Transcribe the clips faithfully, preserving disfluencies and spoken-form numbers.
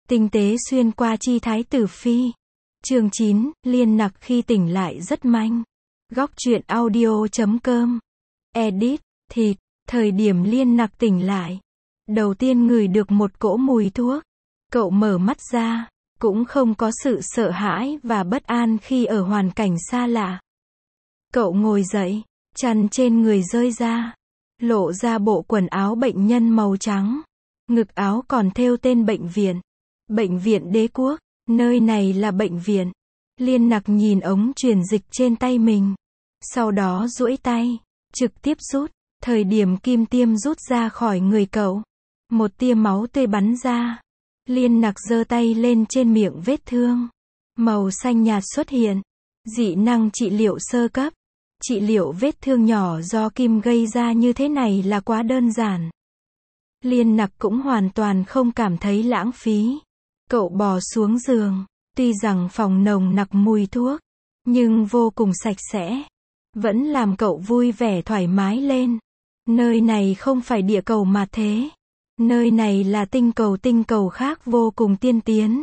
Tinh tế xuyên qua chi thái tử phi. Chương chín, Liên Nặc khi tỉnh lại rất manh. Góc truyện audio chấm com. Edit, thịt, thời điểm Liên Nặc tỉnh lại. Đầu tiên ngửi được một cỗ mùi thuốc. Cậu mở mắt ra, cũng không có sự sợ hãi và bất an khi ở hoàn cảnh xa lạ. Cậu ngồi dậy, chăn trên người rơi ra, lộ ra bộ quần áo bệnh nhân màu trắng. Ngực áo còn thêu tên bệnh viện. Bệnh viện Đế Quốc, nơi này là bệnh viện. Liên Nặc nhìn ống truyền dịch trên tay mình. Sau đó duỗi tay, trực tiếp rút. Thời điểm kim tiêm rút ra khỏi người cậu, một tia máu tươi bắn ra. Liên Nặc giơ tay lên trên miệng vết thương. Màu xanh nhạt xuất hiện. Dị năng trị liệu sơ cấp. Trị liệu vết thương nhỏ do kim gây ra như thế này là quá đơn giản. Liên Nặc cũng hoàn toàn không cảm thấy lãng phí. Cậu bò xuống giường. Tuy rằng phòng nồng nặc mùi thuốc, nhưng vô cùng sạch sẽ. Vẫn làm cậu vui vẻ thoải mái lên. Nơi này không phải địa cầu mà thế. Nơi này là tinh cầu tinh cầu khác vô cùng tiên tiến.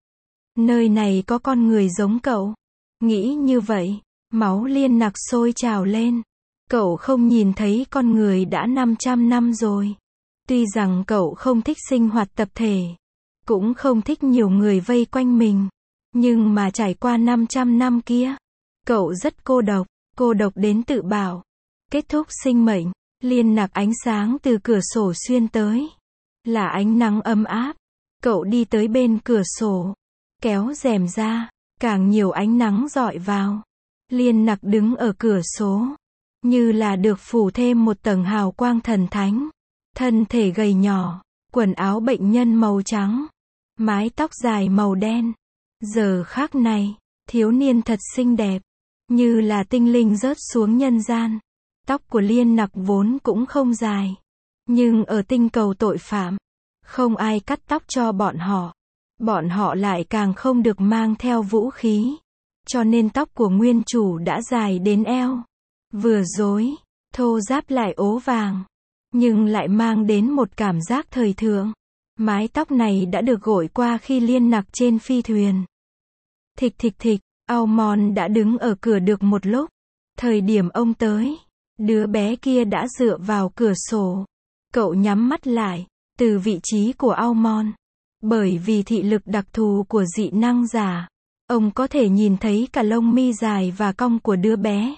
Nơi này có con người giống cậu. Nghĩ như vậy, máu Liên Nặc sôi trào lên. Cậu không nhìn thấy con người đã năm trăm năm rồi. Tuy rằng cậu không thích sinh hoạt tập thể, cũng không thích nhiều người vây quanh mình. Nhưng mà trải qua năm trăm năm kia, cậu rất cô độc, cô độc đến tự bảo. Kết thúc sinh mệnh, Liên Nặc ánh sáng từ cửa sổ xuyên tới. Là ánh nắng ấm áp. Cậu đi tới bên cửa sổ, kéo rèm ra, càng nhiều ánh nắng rọi vào. Liên Nặc đứng ở cửa sổ, như là được phủ thêm một tầng hào quang thần thánh. Thân thể gầy nhỏ, quần áo bệnh nhân màu trắng, mái tóc dài màu đen. Giờ khắc này, thiếu niên thật xinh đẹp, như là tinh linh rớt xuống nhân gian. Tóc của Liên Nặc vốn cũng không dài, nhưng ở tinh cầu tội phạm, không ai cắt tóc cho bọn họ. Bọn họ lại càng không được mang theo vũ khí, cho nên tóc của nguyên chủ đã dài đến eo. Vừa rối, thô ráp lại ố vàng, nhưng lại mang đến một cảm giác thời thượng. Mái tóc này đã được gội qua khi Liên Nặc trên phi thuyền. Thịch thịch thịch, Almond đã đứng ở cửa được một lúc. Thời điểm ông tới, đứa bé kia đã dựa vào cửa sổ. Cậu nhắm mắt lại, từ vị trí của Almond. Bởi vì thị lực đặc thù của dị năng giả, ông có thể nhìn thấy cả lông mi dài và cong của đứa bé.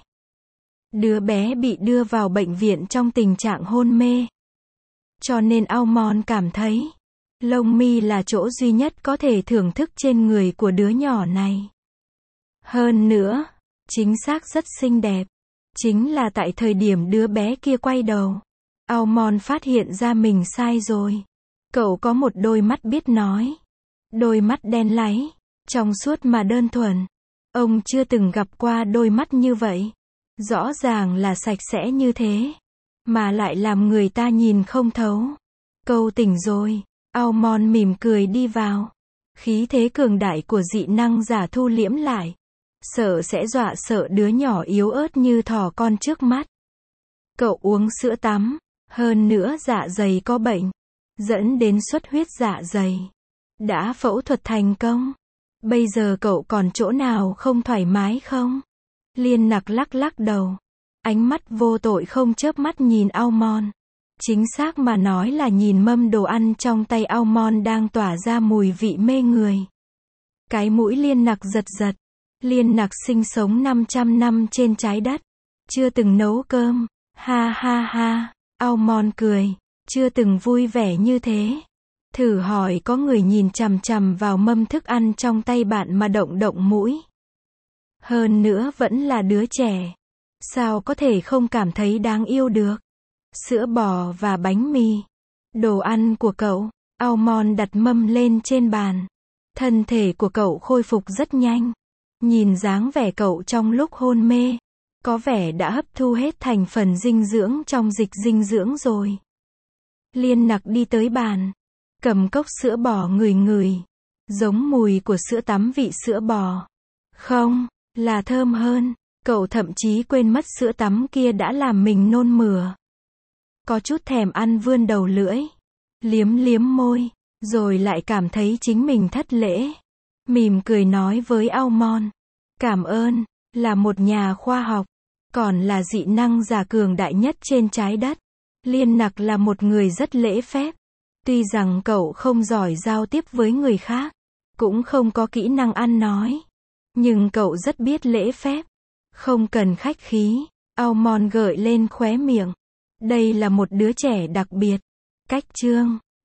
Đứa bé bị đưa vào bệnh viện trong tình trạng hôn mê. Cho nên Almond cảm thấy, lông mi là chỗ duy nhất có thể thưởng thức trên người của đứa nhỏ này. Hơn nữa, chính xác rất xinh đẹp. Chính là tại thời điểm đứa bé kia quay đầu, Almond phát hiện ra mình sai rồi. Cậu có một đôi mắt biết nói. Đôi mắt đen láy, trong suốt mà đơn thuần. Ông chưa từng gặp qua đôi mắt như vậy. Rõ ràng là sạch sẽ như thế, mà lại làm người ta nhìn không thấu. Câu tỉnh rồi. Almond mỉm cười đi vào. Khí thế cường đại của dị năng giả thu liễm lại. Sợ sẽ dọa sợ đứa nhỏ yếu ớt như thỏ con trước mắt. Cậu uống sữa tắm. Hơn nữa dạ dày có bệnh, dẫn đến xuất huyết dạ dày. Đã phẫu thuật thành công. Bây giờ cậu còn chỗ nào không thoải mái không? Liên Nặc lắc lắc đầu. Ánh mắt vô tội không chớp mắt nhìn Almond. Chính xác mà nói là nhìn mâm đồ ăn trong tay Almond đang tỏa ra mùi vị mê người. Cái mũi Liên Nặc giật giật. Liên Nặc sinh sống năm trăm năm trên trái đất, chưa từng nấu cơm. Ha ha ha, Almond cười, chưa từng vui vẻ như thế. Thử hỏi có người nhìn chằm chằm vào mâm thức ăn trong tay bạn mà động động mũi. Hơn nữa vẫn là đứa trẻ. Sao có thể không cảm thấy đáng yêu được? Sữa bò và bánh mì. Đồ ăn của cậu. Almond đặt mâm lên trên bàn. Thân thể của cậu khôi phục rất nhanh. Nhìn dáng vẻ cậu trong lúc hôn mê, có vẻ đã hấp thu hết thành phần dinh dưỡng trong dịch dinh dưỡng rồi. Liên Nặc đi tới bàn, cầm cốc sữa bò ngửi ngửi. Giống mùi của sữa tắm vị sữa bò. Không, là thơm hơn. Cậu thậm chí quên mất sữa tắm kia đã làm mình nôn mửa. Có chút thèm ăn vươn đầu lưỡi, liếm liếm môi. rồi lại cảm thấy chính mình thất lễ. Mỉm cười nói với Almond, cảm ơn, là một nhà khoa học, còn là dị năng giả cường đại nhất trên trái đất. Liên Nặc là một người rất lễ phép. Tuy rằng cậu không giỏi giao tiếp với người khác, cũng không có kỹ năng ăn nói, nhưng cậu rất biết lễ phép. Không cần khách khí. Almond gợi lên khóe miệng. Đây là một đứa trẻ đặc biệt. Cách chương